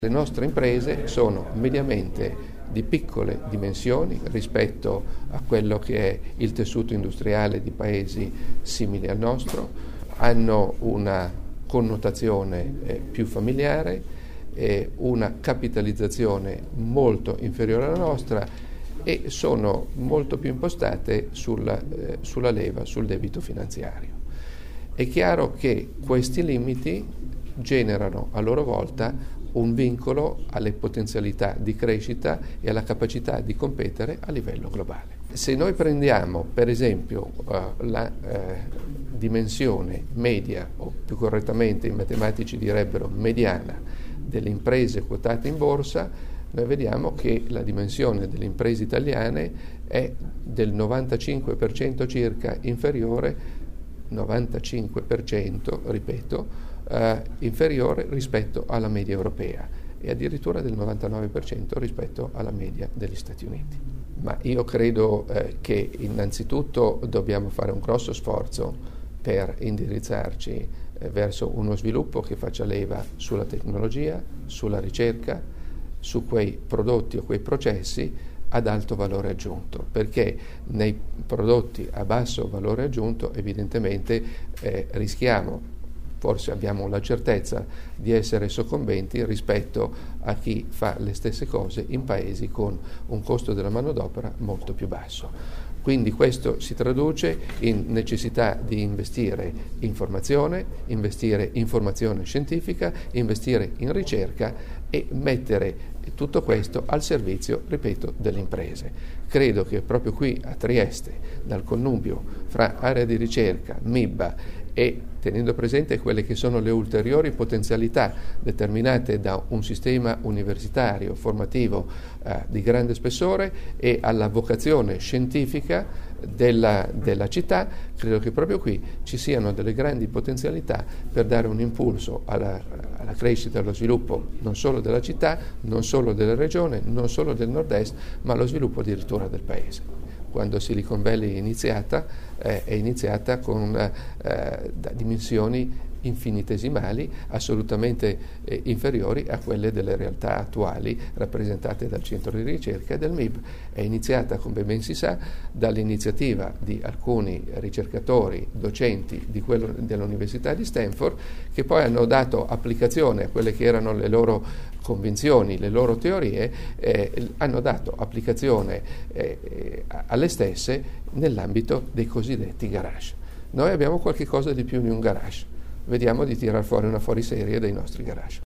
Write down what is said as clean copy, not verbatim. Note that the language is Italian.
Le nostre imprese sono mediamente di piccole dimensioni rispetto a quello che è il tessuto industriale di paesi simili al nostro, hanno una connotazione più familiare, una capitalizzazione molto inferiore alla nostra e sono molto più impostate sulla leva, sul debito finanziario. È chiaro che questi limiti generano a loro volta un vincolo alle potenzialità di crescita e alla capacità di competere a livello globale. Se noi prendiamo per esempio la dimensione media, o più correttamente i matematici direbbero mediana, delle imprese quotate in borsa, noi vediamo che la dimensione delle imprese italiane è del 95% circa inferiore, 95%, ripeto, inferiore rispetto alla media europea e addirittura del 99% rispetto alla media degli Stati Uniti. Ma io credo che innanzitutto dobbiamo fare un grosso sforzo per indirizzarci verso uno sviluppo che faccia leva sulla tecnologia, sulla ricerca, su quei prodotti o quei processi ad alto valore aggiunto, perché nei prodotti a basso valore aggiunto evidentemente rischiamo, forse abbiamo la certezza di essere soccombenti rispetto a chi fa le stesse cose in paesi con un costo della manodopera molto più basso. Quindi questo si traduce in necessità di investire in formazione, investire in formazione scientifica, investire in ricerca e mettere tutto questo al servizio, ripeto, delle imprese. Credo che proprio qui a Trieste, dal connubio fra area di ricerca, MIBA e tenendo presente quelle che sono le ulteriori potenzialità determinate da un sistema universitario formativo di grande spessore e alla vocazione scientifica della città, credo che proprio qui ci siano delle grandi potenzialità per dare un impulso alla crescita e allo sviluppo non solo della città, non solo della regione, non solo del nord-est, ma allo sviluppo addirittura del paese. Quando Silicon Valley è iniziata con dimensioni infinitesimali, assolutamente inferiori a quelle delle realtà attuali rappresentate dal centro di ricerca e del MIB. È iniziata, come ben si sa, dall'iniziativa di alcuni ricercatori, docenti dell'Università di Stanford, che poi hanno dato applicazione a quelle che erano le loro convinzioni, le loro teorie, hanno dato applicazione alle stesse nell'ambito dei cosiddetti garage. Noi abbiamo qualche cosa di più di un garage. Vediamo di tirar fuori una fuoriserie dei nostri garage.